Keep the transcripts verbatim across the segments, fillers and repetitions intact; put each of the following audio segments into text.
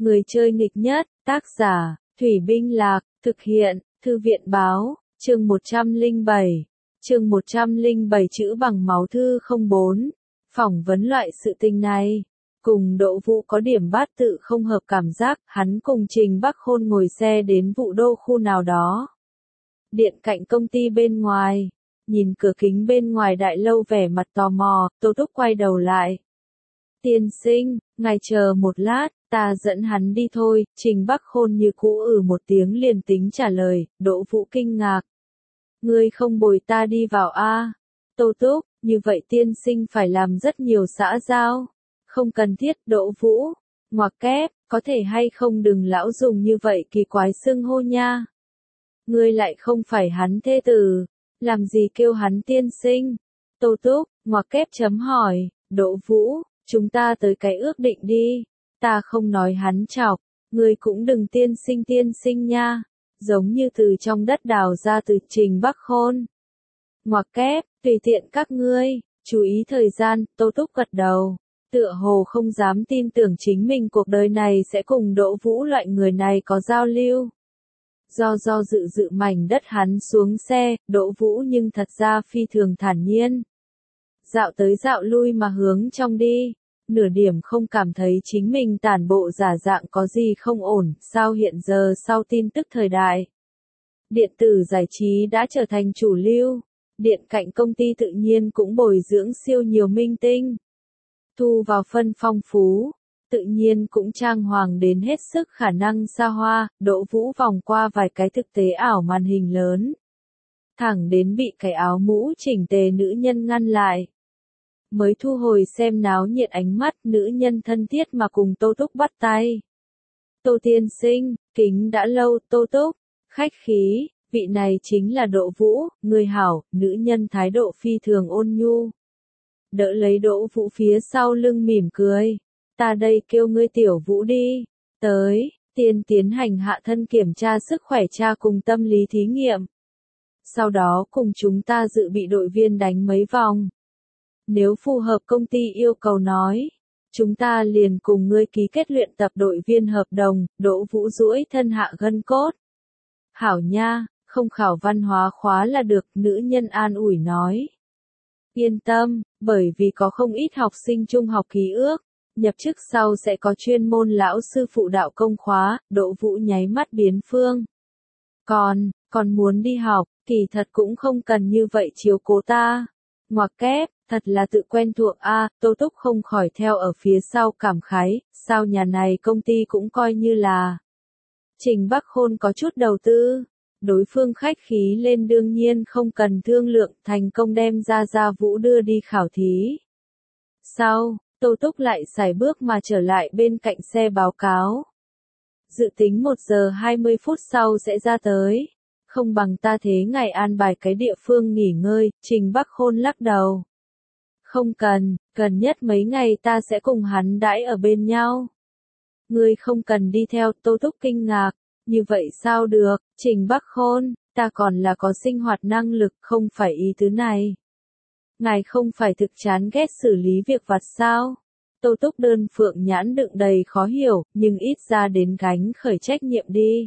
Người chơi nghịch nhất, tác giả, Thủy Binh Lạc, thực hiện, Thư viện báo, chương một trăm lẻ bảy, chương một trăm lẻ bảy chữ bằng máu thư không bốn, phỏng vấn loại sự tình này. Cùng Đỗ Vũ có điểm bát tự không hợp cảm giác, hắn cùng Trình Bắc Khôn ngồi xe đến Vũ Đô khu nào đó. Điện cạnh công ty bên ngoài, nhìn cửa kính bên ngoài đại lâu vẻ mặt tò mò, Tô Túc quay đầu lại. Tiên sinh, ngài chờ một lát, ta dẫn hắn đi thôi, Trình Bắc Khôn như cũ ừ một tiếng liền tính trả lời, Đỗ Vũ kinh ngạc. Ngươi không bồi ta đi vào a? Tô Túc, như vậy tiên sinh phải làm rất nhiều xã giao. Không cần thiết, Đỗ Vũ. Ngoặc kép, có thể hay không đừng lão dùng như vậy kỳ quái xưng hô nha. Ngươi lại không phải hắn thê tử, làm gì kêu hắn tiên sinh? Tô Túc, ngoặc kép chấm hỏi, Đỗ Vũ, chúng ta tới cái ước định đi. Ta không nói hắn chọc, ngươi cũng đừng tiên sinh tiên sinh nha. Giống như từ trong đất đào ra từ Trình Bắc Khôn. Ngoặc kép, tùy tiện các ngươi, chú ý thời gian, Tô Túc gật đầu. Tựa hồ không dám tin tưởng chính mình cuộc đời này sẽ cùng Đỗ Vũ loại người này có giao lưu. Do do dự dự mảnh đất hắn xuống xe, Đỗ Vũ nhưng thật ra phi thường thản nhiên. Dạo tới dạo lui mà hướng trong đi, nửa điểm không cảm thấy chính mình tản bộ giả dạng có gì không ổn, sao hiện giờ sau tin tức thời đại. Điện tử giải trí đã trở thành chủ lưu, điện cạnh công ty tự nhiên cũng bồi dưỡng siêu nhiều minh tinh. Thu vào phân phong phú, tự nhiên cũng trang hoàng đến hết sức khả năng xa hoa, Đỗ Vũ vòng qua vài cái thực tế ảo màn hình lớn. Thẳng đến bị cái áo mũ chỉnh tề nữ nhân ngăn lại. Mới thu hồi xem náo nhiệt ánh mắt, nữ nhân thân thiết mà cùng Tô Túc bắt tay. Tô tiên sinh, kính đã lâu, Tô Túc, khách khí, vị này chính là Đỗ Vũ, người hảo, nữ nhân thái độ phi thường ôn nhu. Đỡ lấy Đỗ Vũ phía sau lưng mỉm cười. Ta đây kêu ngươi tiểu Vũ đi. Tới, tiên tiến hành hạ thân kiểm tra sức khỏe cha cùng tâm lý thí nghiệm. Sau đó cùng chúng ta dự bị đội viên đánh mấy vòng. Nếu phù hợp công ty yêu cầu nói, chúng ta liền cùng ngươi ký kết luyện tập đội viên hợp đồng. Đỗ Vũ duỗi thân hạ gân cốt. Hảo nha, không khảo văn hóa khóa là được, nữ nhân an ủi nói. Yên tâm, bởi vì có không ít học sinh trung học ký ước, nhập chức sau sẽ có chuyên môn lão sư phụ đạo công khóa, Đỗ Vũ nháy mắt biến phương. Còn, còn muốn đi học, kỳ thật cũng không cần như vậy chiếu cố ta. Ngoặc kép, thật là tự quen thuộc a, Tô Túc không khỏi theo ở phía sau cảm khái, sao nhà này công ty cũng coi như là. Trình Bắc Khôn có chút đầu tư. Đối phương khách khí lên đương nhiên không cần thương lượng, thành công đem ra Gia Vũ đưa đi khảo thí. Sau, Tô Túc lại sải bước mà trở lại bên cạnh xe báo cáo. Dự tính một giờ hai mươi phút sau sẽ ra tới. Không bằng ta thế ngài an bài cái địa phương nghỉ ngơi, Trình Bắc Khôn lắc đầu. Không cần, gần nhất mấy ngày ta sẽ cùng hắn đãi ở bên nhau. Ngươi không cần đi theo, Tô Túc kinh ngạc. Như vậy sao được, Trình Bắc Khôn, ta còn là có sinh hoạt năng lực, không phải ý tứ này. Ngài không phải thực chán ghét xử lý việc vặt sao? Tô Túc đơn phượng nhãn đựng đầy khó hiểu, nhưng ít ra đến gánh khởi trách nhiệm đi.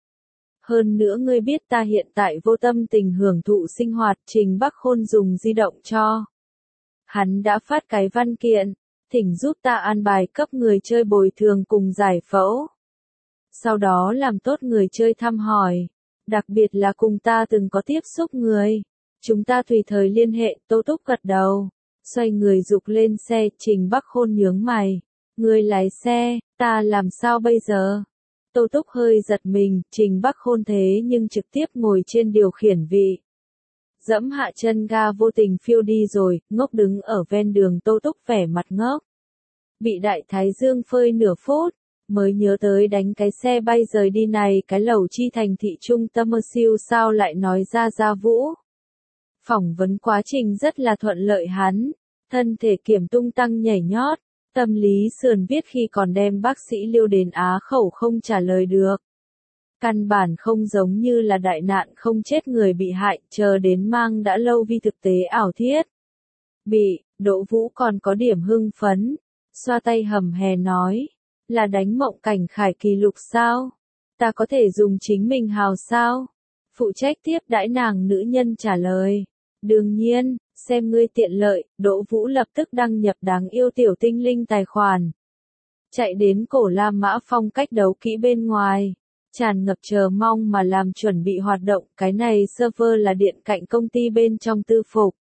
Hơn nữa ngươi biết ta hiện tại vô tâm tình hưởng thụ sinh hoạt, Trình Bắc Khôn dùng di động cho. Hắn đã phát cái văn kiện, thỉnh giúp ta an bài cấp người chơi bồi thường cùng giải phẫu. Sau đó làm tốt người chơi thăm hỏi, đặc biệt là cùng ta từng có tiếp xúc người. Chúng ta tùy thời liên hệ, Tô Túc gật đầu. Xoay người dục lên xe, Trình Bắc Khôn nhướng mày. Người lái xe, ta làm sao bây giờ? Tô Túc hơi giật mình, Trình Bắc Khôn thế nhưng trực tiếp ngồi trên điều khiển vị. Dẫm hạ chân ga vô tình phiêu đi rồi, ngốc đứng ở ven đường, Tô Túc vẻ mặt ngốc. Bị đại thái dương phơi nửa phút. Mới nhớ tới đánh cái xe bay rời đi này, cái lẩu chi thành thị trung tâm mơ siêu sao lại nói ra Gia Vũ. Phỏng vấn quá trình rất là thuận lợi hắn, thân thể kiểm tung tăng nhảy nhót, tâm lý sườn viết khi còn đem bác sĩ liêu đến á khẩu không trả lời được. Căn bản không giống như là đại nạn không chết người bị hại, chờ đến mang đã lâu vi thực tế ảo thiết. Bị, Đỗ Vũ còn có điểm hưng phấn, xoa tay hầm hè nói. Là đánh Mộng Cảnh Khải kỷ lục sao? Ta có thể dùng chính mình hào sao? Phụ trách tiếp đãi nàng nữ nhân trả lời. Đương nhiên, xem ngươi tiện lợi, Đỗ Vũ lập tức đăng nhập đáng yêu tiểu tinh linh tài khoản. Chạy đến cổ La Mã Phong cách đấu kỹ bên ngoài. Tràn ngập chờ mong mà làm chuẩn bị hoạt động, cái này server là điện cạnh công ty bên trong tư phục.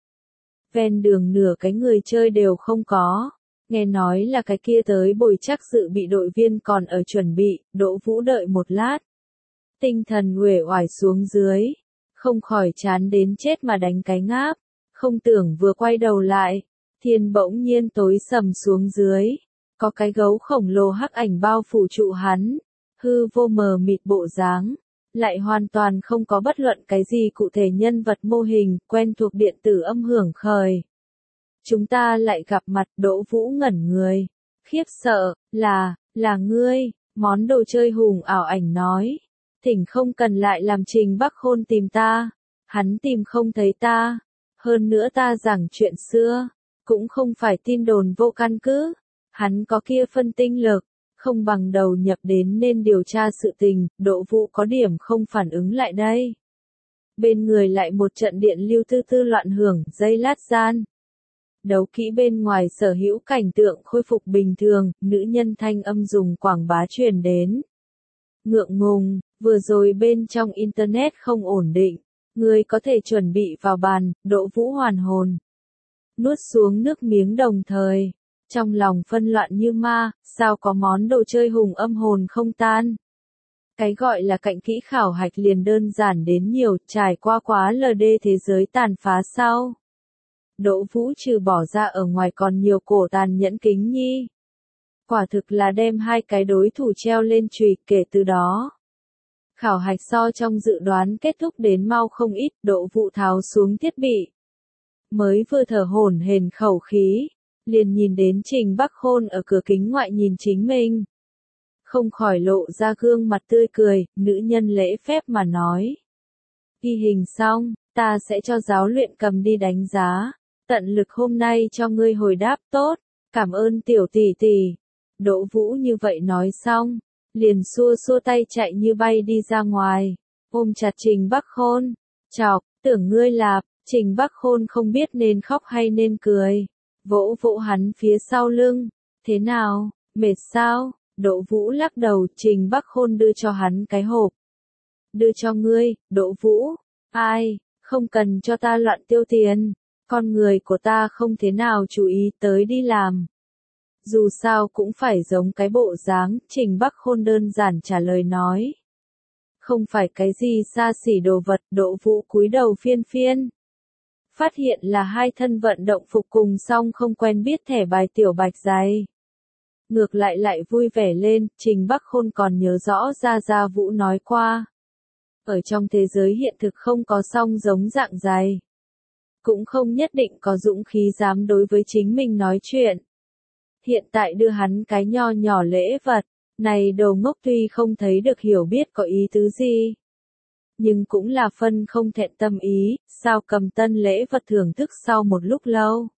Ven đường nửa cái người chơi đều không có. Nghe nói là cái kia tới bồi chắc dự bị đội viên còn ở chuẩn bị, Đỗ Vũ đợi một lát. Tinh thần uể oải xuống dưới. Không khỏi chán đến chết mà đánh cái ngáp. Không tưởng vừa quay đầu lại. Thiên bỗng nhiên tối sầm xuống dưới. Có cái gấu khổng lồ hắc ảnh bao phủ trụ hắn. Hư vô mờ mịt bộ dáng. Lại hoàn toàn không có bất luận cái gì cụ thể nhân vật mô hình, quen thuộc điện tử âm hưởng khởi. Chúng ta lại gặp mặt, Đỗ Vũ ngẩn người. Khiếp sợ, là, là ngươi, món đồ chơi hùng ảo ảnh nói. Thỉnh không cần lại làm Trình Bắc Khôn tìm ta. Hắn tìm không thấy ta. Hơn nữa ta giảng chuyện xưa. Cũng không phải tin đồn vô căn cứ. Hắn có kia phân tinh lực. Không bằng đầu nhập đến nên điều tra sự tình, Đỗ Vũ có điểm không phản ứng lại đây. Bên người lại một trận điện lưu tư tư loạn hưởng, giây lát gian. Đấu kỹ bên ngoài sở hữu cảnh tượng khôi phục bình thường, nữ nhân thanh âm dùng quảng bá truyền đến. Ngượng ngùng, vừa rồi bên trong internet không ổn định, người có thể chuẩn bị vào bàn, Đỗ Vũ hoàn hồn. Nuốt xuống nước miếng đồng thời. Trong lòng phân loạn như ma, sao có món đồ chơi hùng âm hồn không tan. Cái gọi là cạnh kỹ khảo hạch liền đơn giản đến nhiều, trải qua quá lờ đê thế giới tàn phá sau. Đỗ Vũ trừ bỏ ra ở ngoài còn nhiều cổ tàn nhẫn kính nhi. Quả thực là đem hai cái đối thủ treo lên chùy, kể từ đó. Khảo hạch so trong dự đoán kết thúc đến mau không ít, Đỗ Vũ tháo xuống thiết bị. Mới vừa thở hổn hển khẩu khí. Liền nhìn đến Trình Bắc Khôn ở cửa kính ngoại nhìn chính mình. Không khỏi lộ ra gương mặt tươi cười, nữ nhân lễ phép mà nói. Ghi hình xong, ta sẽ cho giáo luyện cầm đi đánh giá. Tận lực hôm nay cho ngươi hồi đáp tốt. Cảm ơn tiểu tỷ tỷ. Đỗ Vũ như vậy nói xong. Liền xua xua tay chạy như bay đi ra ngoài. Ôm chặt Trình Bắc Khôn. Chọc, tưởng ngươi lạp. Trình Bắc Khôn không biết nên khóc hay nên cười. Vỗ vỗ hắn phía sau lưng. Thế nào, mệt sao? Đỗ Vũ lắc đầu, Trình Bắc Khôn đưa cho hắn cái hộp. Đưa cho ngươi, Đỗ Vũ. Ai, không cần cho ta loạn tiêu tiền. Con người của ta không thế nào chú ý tới đi làm. Dù sao cũng phải giống cái bộ dáng, Trình Bắc Khôn đơn giản trả lời nói. Không phải cái gì xa xỉ đồ vật, Đỗ Vũ cúi đầu phiên phiên. Phát hiện là hai thân vận động phục cùng song không quen biết thẻ bài tiểu bạch dày. Ngược lại lại vui vẻ lên, Trình Bắc Khôn còn nhớ rõ Gia Gia Vũ nói qua. Ở trong thế giới hiện thực không có song giống dạng dày. Cũng không nhất định có dũng khí dám đối với chính mình nói chuyện. Hiện tại đưa hắn cái nho nhỏ lễ vật, này đồ ngốc tuy không thấy được hiểu biết có ý tứ gì. Nhưng cũng là phân không thẹn tâm ý, sao cầm tân lễ vật thưởng thức sau một lúc lâu.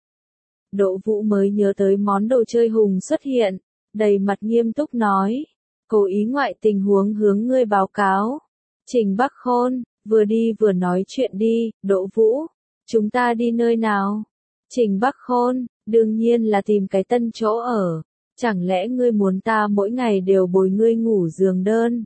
Đỗ Vũ mới nhớ tới món đồ chơi hùng xuất hiện, đầy mặt nghiêm túc nói. Cố ý ngoại tình huống hướng ngươi báo cáo. Trình Bắc Khôn, vừa đi vừa nói chuyện đi, Đỗ Vũ. Chúng ta đi nơi nào? Trình Bắc Khôn, đương nhiên là tìm cái tân chỗ ở. Chẳng lẽ ngươi muốn ta mỗi ngày đều bồi ngươi ngủ giường đơn?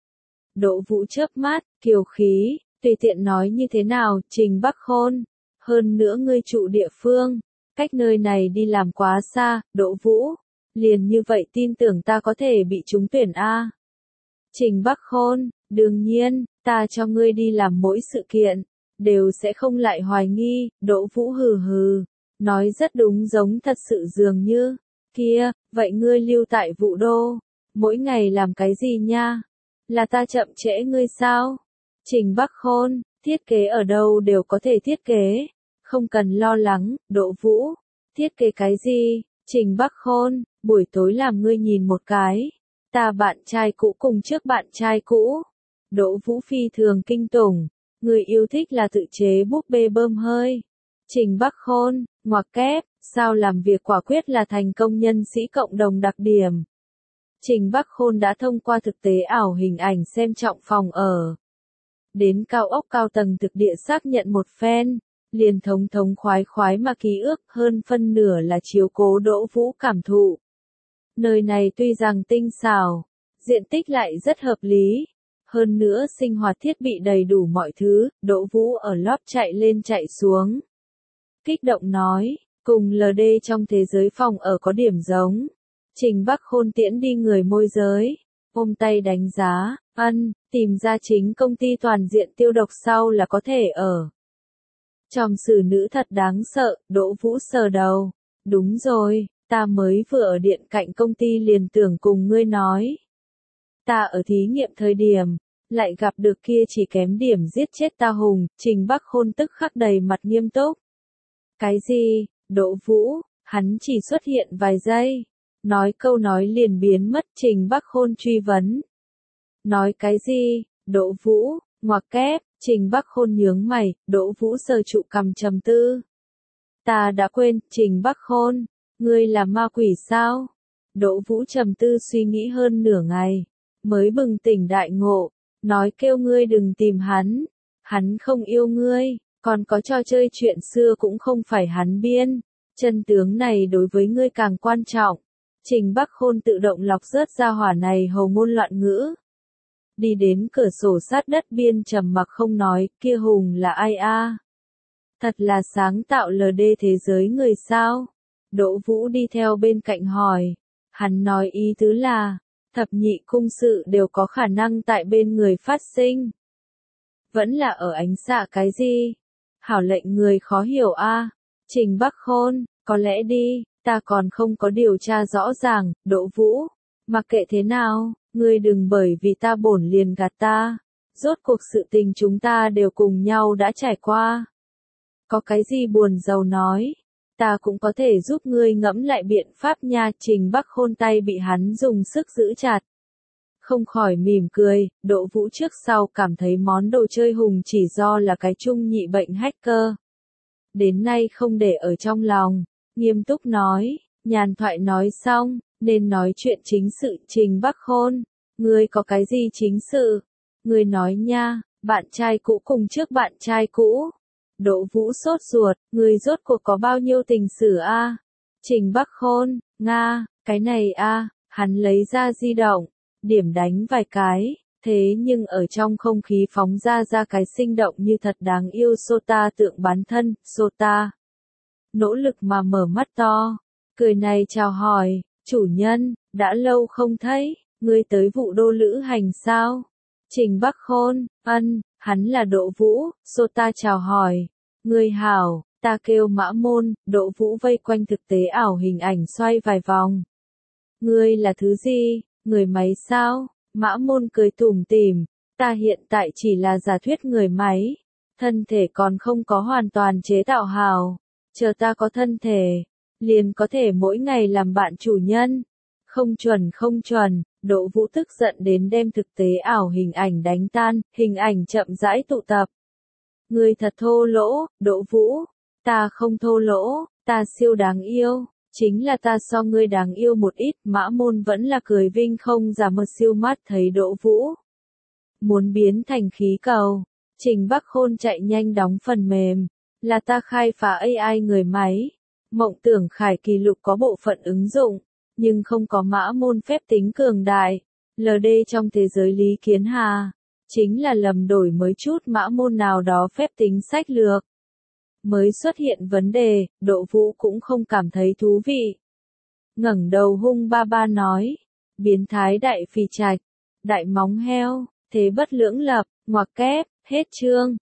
Đỗ Vũ chớp mắt, kiều khí, tùy tiện nói như thế nào, Trình Bắc Khôn. Hơn nữa ngươi trụ địa phương, cách nơi này đi làm quá xa, Đỗ Vũ. Liền như vậy tin tưởng ta có thể bị trúng tuyển A. Trình Bắc Khôn, đương nhiên, ta cho ngươi đi làm mỗi sự kiện, đều sẽ không lại hoài nghi, Đỗ Vũ hừ hừ. Nói rất đúng giống thật sự dường như. Kia, vậy ngươi lưu tại Vũ Đô, mỗi ngày làm cái gì nha? Là ta chậm trễ ngươi sao? Trình Bắc Khôn, thiết kế ở đâu đều có thể thiết kế. Không cần lo lắng, Đỗ Vũ. Thiết kế cái gì? Trình Bắc Khôn, buổi tối làm ngươi nhìn một cái. Ta bạn trai cũ cùng trước bạn trai cũ. Đỗ Vũ phi thường kinh tủng. Người yêu thích là tự chế búp bê bơm hơi. Trình Bắc Khôn, ngoặc kép, sao làm việc quả quyết là thành công nhân sĩ cộng đồng đặc điểm. Trình Bắc Khôn đã thông qua thực tế ảo hình ảnh xem trọng phòng ở. Đến cao ốc cao tầng thực địa xác nhận một phen, liền thống thống khoái khoái mà ký ức, hơn phân nửa là chiếu cố Đỗ Vũ cảm thụ. Nơi này tuy rằng tinh xảo, diện tích lại rất hợp lý, hơn nữa sinh hoạt thiết bị đầy đủ mọi thứ, Đỗ Vũ ở lóp chạy lên chạy xuống. Kích động nói, cùng lờ đê trong thế giới phòng ở có điểm giống. Trình Bắc Khôn tiễn đi người môi giới, ôm tay đánh giá, ân, tìm ra chính công ty toàn diện tiêu độc sau là có thể ở. Tròm xử nữ thật đáng sợ, Đỗ Vũ sờ đầu. Đúng rồi, ta mới vừa ở điện cạnh công ty liền tưởng cùng ngươi nói. Ta ở thí nghiệm thời điểm, lại gặp được kia chỉ kém điểm giết chết ta hùng, Trình Bắc Khôn tức khắc đầy mặt nghiêm túc. Cái gì, Đỗ Vũ, hắn chỉ xuất hiện vài giây. Nói câu nói liền biến mất, Trình Bắc Khôn truy vấn. Nói cái gì, Đỗ Vũ, ngoặc kép, Trình Bắc Khôn nhướng mày, Đỗ Vũ sờ trụ cằm trầm tư. Ta đã quên, Trình Bắc Khôn, ngươi là ma quỷ sao? Đỗ Vũ trầm tư suy nghĩ hơn nửa ngày, mới bừng tỉnh đại ngộ, nói kêu ngươi đừng tìm hắn, hắn không yêu ngươi, còn có trò chơi chuyện xưa cũng không phải hắn biên, chân tướng này đối với ngươi càng quan trọng. Trình Bắc Khôn tự động lọc rớt ra hỏa này hầu ngôn loạn ngữ. Đi đến cửa sổ sát đất biên trầm mặc không nói, kia hùng là ai a? Thật là sáng tạo lờ đê thế giới người sao? Đỗ Vũ đi theo bên cạnh hỏi. Hắn nói ý tứ là, thập nhị cung sự đều có khả năng tại bên người phát sinh. Vẫn là ở ánh xạ cái gì? Hảo lệnh người khó hiểu a. Trình Bắc Khôn, có lẽ đi, ta còn không có điều tra rõ ràng, Đỗ Vũ. Mặc kệ thế nào, ngươi đừng bởi vì ta bổn liền gạt ta. Rốt cuộc sự tình chúng ta đều cùng nhau đã trải qua. Có cái gì buồn rầu nói, ta cũng có thể giúp ngươi ngẫm lại biện pháp nha. Trình Bắc Khôn tay bị hắn dùng sức giữ chặt. Không khỏi mỉm cười, Đỗ Vũ trước sau cảm thấy món đồ chơi hùng chỉ do là cái trung nhị bệnh hacker. Đến nay không để ở trong lòng, nghiêm túc nói, nhàn thoại nói xong, nên nói chuyện chính sự. Trình Bắc Khôn, ngươi có cái gì chính sự? Ngươi nói nha, bạn trai cũ cùng trước bạn trai cũ. Đỗ Vũ sốt ruột, ngươi rốt cuộc có bao nhiêu tình sử a? Trình Bắc Khôn, Nga, cái này a, hắn lấy ra di động, điểm đánh vài cái, thế nhưng ở trong không khí phóng ra ra cái sinh động như thật đáng yêu Sota tượng bán thân, Sota. Nỗ lực mà mở mắt to, cười này chào hỏi, chủ nhân, đã lâu không thấy, ngươi tới vụ đô lữ hành sao? Trình Bắc Khôn, ân, hắn là Đỗ Vũ, Sota chào hỏi, ngươi hảo, ta kêu Mã Môn. Đỗ Vũ vây quanh thực tế ảo hình ảnh xoay vài vòng. Ngươi là thứ gì, người máy sao? Mã Môn cười tủm tỉm, ta hiện tại chỉ là giả thuyết người máy, thân thể còn không có hoàn toàn chế tạo hảo, chờ ta có thân thể, liền có thể mỗi ngày làm bạn chủ nhân. Không chuẩn không chuẩn, Đỗ Vũ tức giận đến đem thực tế ảo hình ảnh đánh tan, hình ảnh chậm rãi tụ tập. Ngươi thật thô lỗ, Đỗ Vũ, ta không thô lỗ, ta siêu đáng yêu, chính là ta so ngươi đáng yêu một ít. Mã Môn vẫn là cười vinh không giả mờ siêu mắt thấy Đỗ Vũ muốn biến thành khí cầu. Trình Bắc Khôn chạy nhanh đóng phần mềm, là ta khai phá a i người máy. Mộng tưởng khải kỳ lục có bộ phận ứng dụng, nhưng không có Mã Môn phép tính cường đại. lờ đê trong thế giới Lý Kiến Hà, chính là lầm đổi mới chút Mã Môn nào đó phép tính sách lược. Mới xuất hiện vấn đề, Đỗ Vũ cũng không cảm thấy thú vị. Ngẩng đầu hung ba ba nói, biến thái đại phì trạch, đại móng heo, thế bất lưỡng lập, ngoặc kép, hết chương.